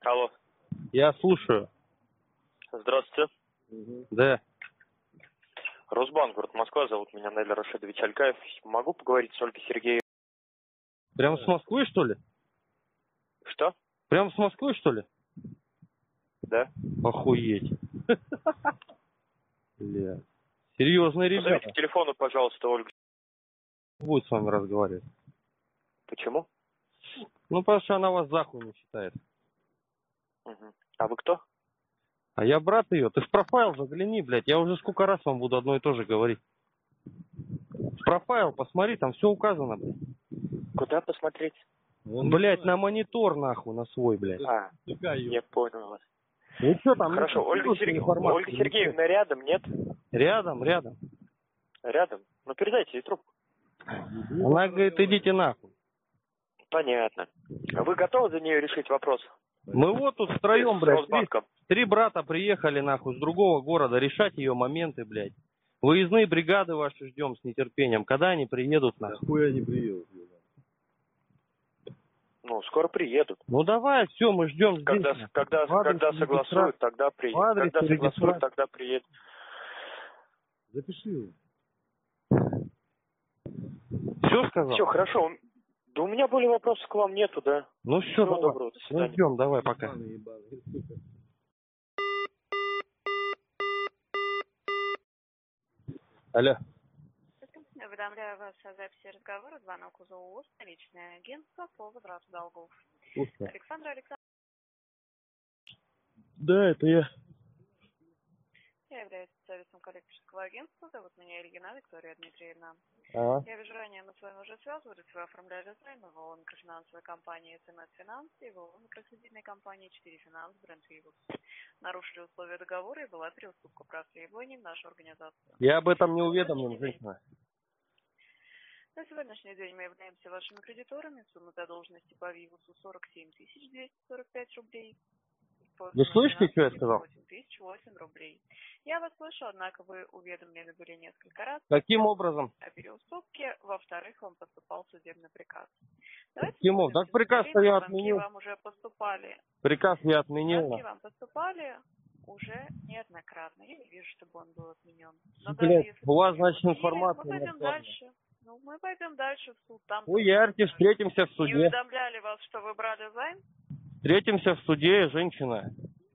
Алло. Я слушаю. Здравствуйте. Да. Росбанк, город Москва, зовут меня Наиль Рашидович Алькаев. Могу поговорить с Ольгой Сергеевной? Прям с Москвы, что ли? Что? Прям с Москвы, что ли? Да. Охуеть. Бля. Серьезные Позовите ребята. к телефону, пожалуйста, Ольгу. Будет с вами разговаривать. Почему? Ну, потому что она вас за хуй не считает. Угу. А вы кто? А я брат ее. Ты в профайл загляни, блядь. Я уже сколько раз вам буду одно и то же говорить. В профайл посмотри, там все указано, блядь. Куда посмотреть? Блядь, на монитор, нахуй, на свой, блядь. Я понял вас. Ну что там? Хорошо, Ольга Сергеевна рядом, нет? Рядом. Рядом? Ну, передайте ей трубку. Она говорит, идите нахуй. Понятно. А вы готовы за нее решить вопрос? Мы вот тут втроем, С блядь, Росбанком. три брата приехали, нахуй, с другого города решать ее моменты, блядь. Выездные бригады ваши ждем с нетерпением. Когда они приедут, нахуй? Хуя не приедут. Ну, скоро приедут. Ну давай, все, мы ждем здесь. Когда согласуют, тогда приедут. Когда согласуют, тогда приедут. Запиши его. Все сказал? Все, хорошо. Да у меня более вопросов к вам нету, да. Ну все, Всего давай. доброго, до Ну свидания. ждем, давай, пока. Алло. Уведомляю вас о записи разговора, звонок из ООО «Столичное агентство по возврату долгов». Слушай. Александр Александрович. Да, это я. Я являюсь специалистом коллекторского агентства, зовут меня Ильина Виктория Дмитриевна. Ага. Я вижу, ранее мы с вами уже связывались, вы оформляли займ в ООО микрофинансовой компании СМС Финанс и в ООО микрокредитной компании 4 Финанс Бренд Вивус. Нарушили условия договора и была переуступка прав требований в нашу организацию. Я об этом не уведомлен, женщина. На сегодняшний день мы являемся вашими кредиторами. Сумма задолженности по Вивусу 47 245 рублей. Вы слышите, что я сказал? 8008 рублей. Я вас слышу, однако вы уведомлены были несколько раз. Каким образом? О переуступке. Во-вторых, вам поступал судебный приказ. Давайте Каким образом? Так приказ-то я отменил. вам уже поступали. Приказ я отменил. Звонки вам поступали уже неоднократно. Я не вижу, чтобы он был отменен. Но Блядь, даже у вас, значит, мы информация. пойдем дальше. Ну, мы пойдем дальше в суд. Там Уярьте, встретимся в не суде. уведомляли вас, что вы брали займ? Встретимся в суде, женщина.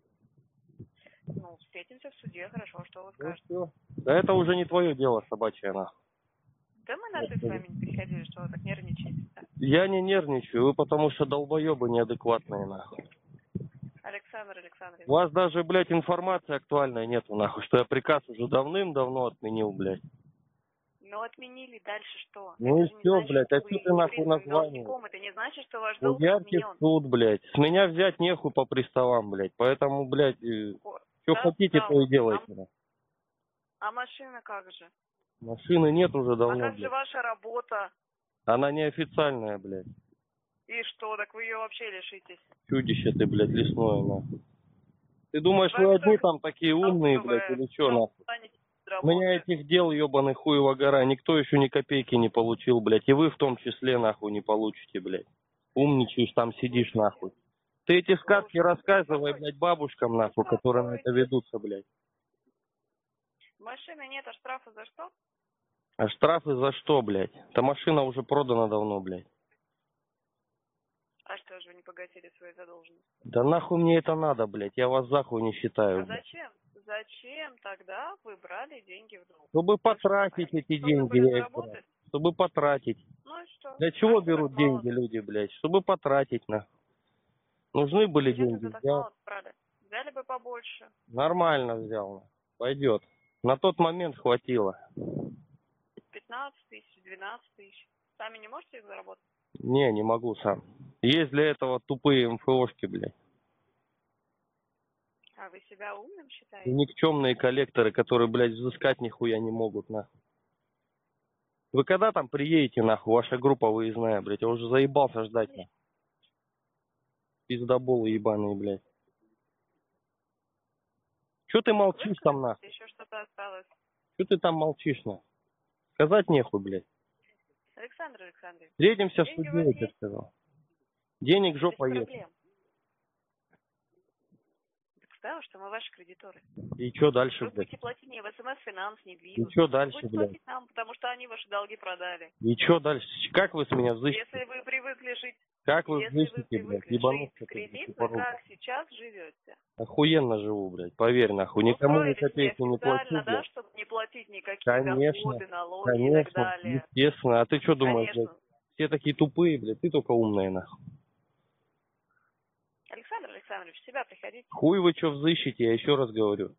Ну, встретимся в суде, хорошо, что вы Ну скажете. все. Да это уже не твое дело, собачья нахуй. Да мы на ты с вами не переходили, что вы так нервничаете. Я не нервничаю, вы потому что долбоебы неадекватные, нахуй. Александр Александрович. У вас даже, блядь, информации актуальной нету, нахуй, что я приказ уже давным-давно отменил, блядь. Ну, отменили, дальше что? Ну и Это же не все, значит, блядь, что а вы что ты нахуй являетесь названиваешь? должником. Это не значит, что ваш долг Уярьте отменен. в суд, блядь. С меня взять нехуй по приставам, блядь. Поэтому, блядь, что хотите, то и делайте. А машина как же? Машины нет уже А давно, как же блядь. ваша работа? Она неофициальная, блядь. И что, так вы ее вообще лишитесь? Чудище ты, блядь, лесное, нахуй. Ты думаешь, Вы вы одни только там такие умные, блядь, или что, нахуй? станете с У работы. меня этих дел, ебаный хуева гора, никто еще ни копейки не получил, блядь. И вы в том числе, нахуй, не получите, блядь. Умничаешь, там сидишь, нахуй. Ты эти сказки рассказывай, блядь, бабушкам, нахуй, которые на это ведутся, блядь. Машины нет, а штрафы за что? А штрафы за что, блядь? Эта машина уже продана давно, блядь. А что же вы не погасили свои задолженности? Да нахуй мне это надо, блядь, я вас за хуй не считаю. А зачем? Зачем тогда вы брали деньги в долг? Чтобы потратить эти деньги, я их брал. Чтобы потратить. Ну и что? Для чего А берут так мало? деньги люди, блядь? Чтобы потратить, нахуй. Нужны были Зачем деньги, вы так взял. мало брали? Взяли бы побольше. Нормально взял. Пойдет. На тот момент хватило. 15 тысяч, 12 тысяч. Сами не можете их заработать? Не могу сам. Есть для этого тупые МФОшки, блядь. А вы себя умным считаете? И никчемные коллекторы, которые, блядь, взыскать нихуя не могут, нахуй. Вы когда там приедете, нахуй, ваша группа выездная, блядь? Я уже заебался ждать, нахуй. Пиздоболы ебаные, блядь. Че ты молчишь там, нахуй? Еще что-то осталось. Че ты там молчишь, нахуй? Сказать нехуй, блядь. Александр Александрович. Встретимся в Деньги суде, у вас я тебе есть? сказал. Денег Без жопа есть. проблем. да, что мы ваши кредиторы. И что дальше, Вы блядь? будете платить не в СМС-финанс, не в И Визу. что Вы дальше, будете блядь? платить нам, потому что они ваши долги продали. И что дальше? Как вы с меня взыщете? Если вы привыкли жить, Как вы если вы взыщете, блядь? привыкли Ебануться жить в ты, кредит, блядь, вы как сейчас живете? Охуенно живу, блядь, поверь, нахуй. Никому ни Устроили себе копейки не плачу, специально, да, блядь. чтобы не платить никакие Конечно, доходы, налоги и так конечно, далее. естественно. А ты что думаешь, блядь? Конечно. Все такие тупые, блядь, ты только умная, нахуй. Александр Александрович, в себя приходите. Хуй вы что взыщете, я еще раз говорю.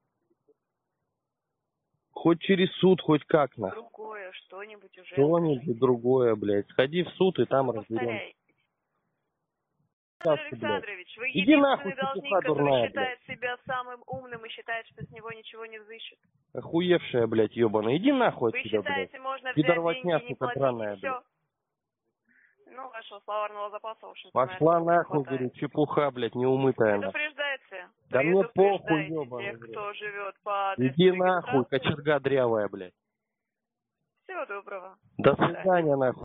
Хоть через суд, хоть как, нахуй. Другое, что-нибудь уже. Что-нибудь другое, блядь. Сходи в суд и там разберемся. Повторяй. Сейчас Александр ты, блядь. Александрович, вы Иди нахуй, единственный должник, петуха который дурная, считает себя самым умным и считает, что с него ничего не взыщут. Охуевшая, блядь, ебаная. Иди нахуй Вы отсюда, блядь. считаете, можно взять Пидорвотня, деньги и не сука, платить, драная, и все? Ну, вашего словарного запаса, в общем-то, Пошла наверное, нахуй, хватает. говорю, чепуха, блядь, неумытая. нахуй. Предупреждайте. Да мне похуй, Предупреждайте ёбаный, тех, блядь. кто живет по адресу Иди нахуй, регистрации. кочерга дрявая, блядь. Всего доброго. До свидания, нахуй.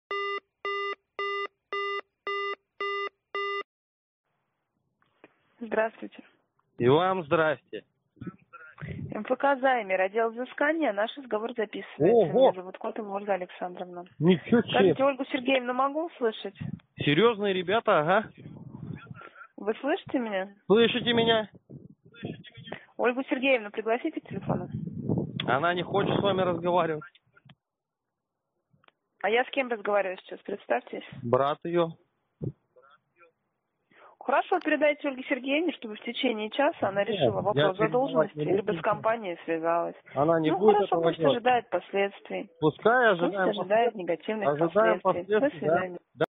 Здравствуйте. И вам здрасте. МФК «Займер», отдел взыскания. Наш разговор записывается. Ого! Меня зовут Котова Ольга Александровна. Ничего Скажите, себе. Ольгу Сергеевну могу услышать? Серьезные ребята, ага. Вы слышите меня? Слышите меня? Ольгу Сергеевну пригласите к телефону. Она не хочет с вами разговаривать. А я с кем разговариваю сейчас? Представьтесь. Брат ее. Хорошо, передайте Ольге Сергеевне, чтобы в течение часа она решила я вопрос задолженности, передавать не либо буду. с компанией связалась. Она не Ну будет хорошо, этого пусть делать. ожидает последствий. Пускай Пусть ожидаем ожидает негативных ожидаем последствий. До последствий, да. свидания.